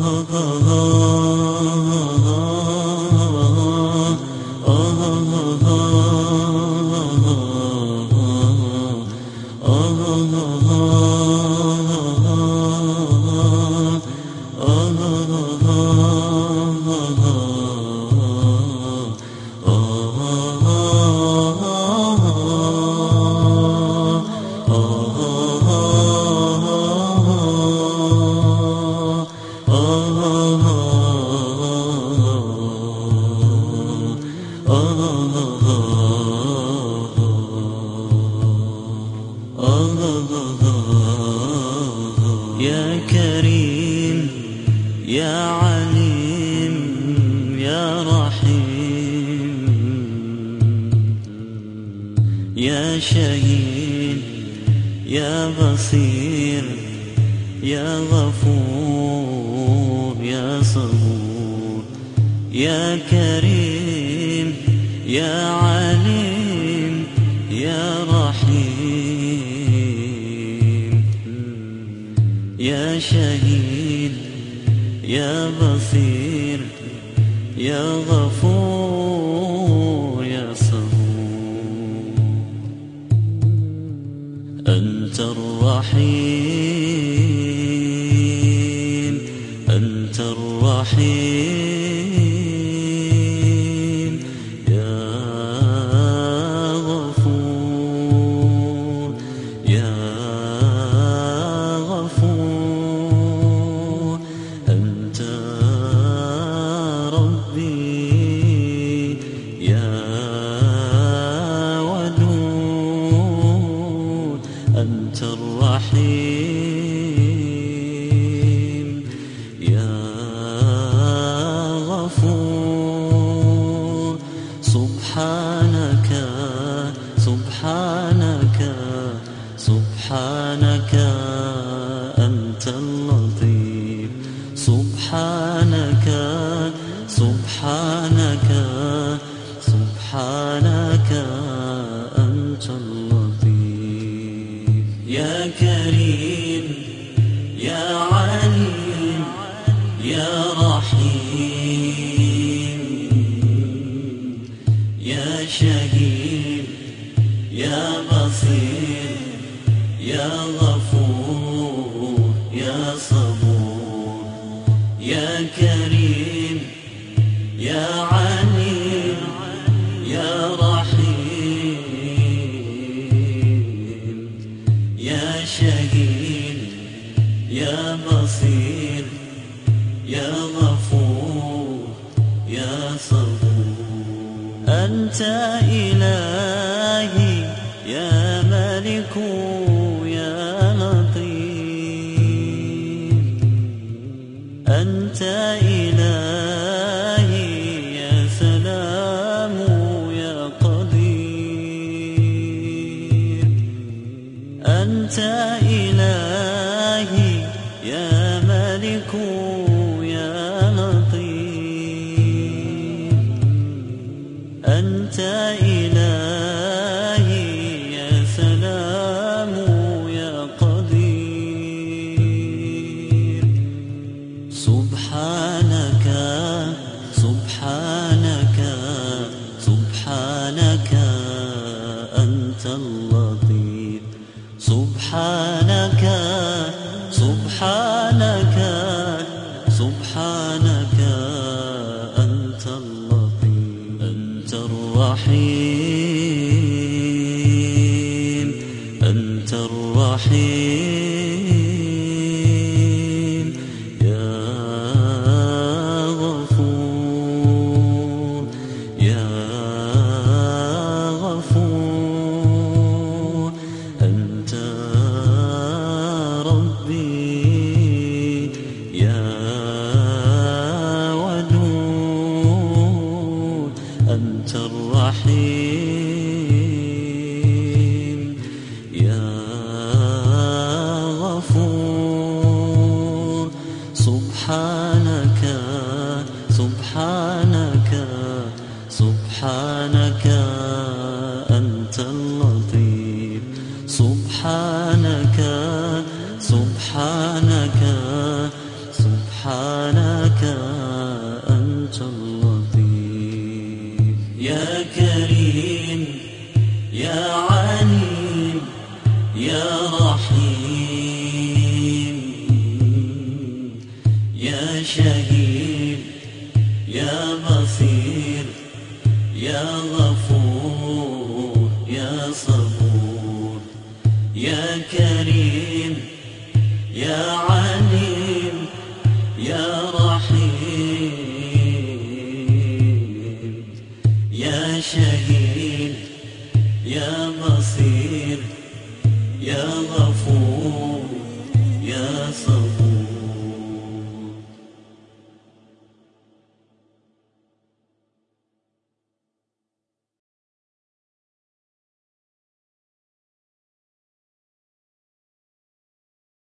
يا كريم يا عليم يا رحيم، يا شهيد يا بصير يا غفور يا صبور، يا كريم يا عليم يا رحيم، يا شهيد يا بصير يا غفور يا صبور. أنت الرحيم أنت الرحيم، يا غفور يا غفور. أنت ربي يا ودود، أنت الرحيم يا غفور. سبحانك سبحانك سبحانك أنت اللطيف، سبحانك سبحانك سبحانك أنت اللطيف. يا كريم يا عليم يا رحيم، يا شهيد يا بصير يا غفور يا صبور، يا كريم يا عليم يا رحيم، يا شهيد يا بصير يا غفور يا صبور. أنت إلهي يا ملك يا لطيف، أنت إلهي يا سلام يا قدير، أنت إلهي يا ملك يا لطيف، أنت إلهي يا سلام يا قدير. سبحانك سبحانك سبحانك أنت اللطيف، سبحانك سبحانك سبحانك أنت اللطيف. أنت الرحيم أنت الرحيم، يا غفور يا غفور. أنت ربي يا ودود، أنت الرحيم يا غفور. سبحانك سبحانك سبحانك أنت اللطيف، سبحانك سبحانك سبحانك سبحانك أنت اللطيف. يا كريم يا عليم يا رحيم، يا شهيد يا بصير يا غفور يا صبور. يا كريم يا عليم يا رحيم، يا شهيد يا بصير يا غفور يا صبور.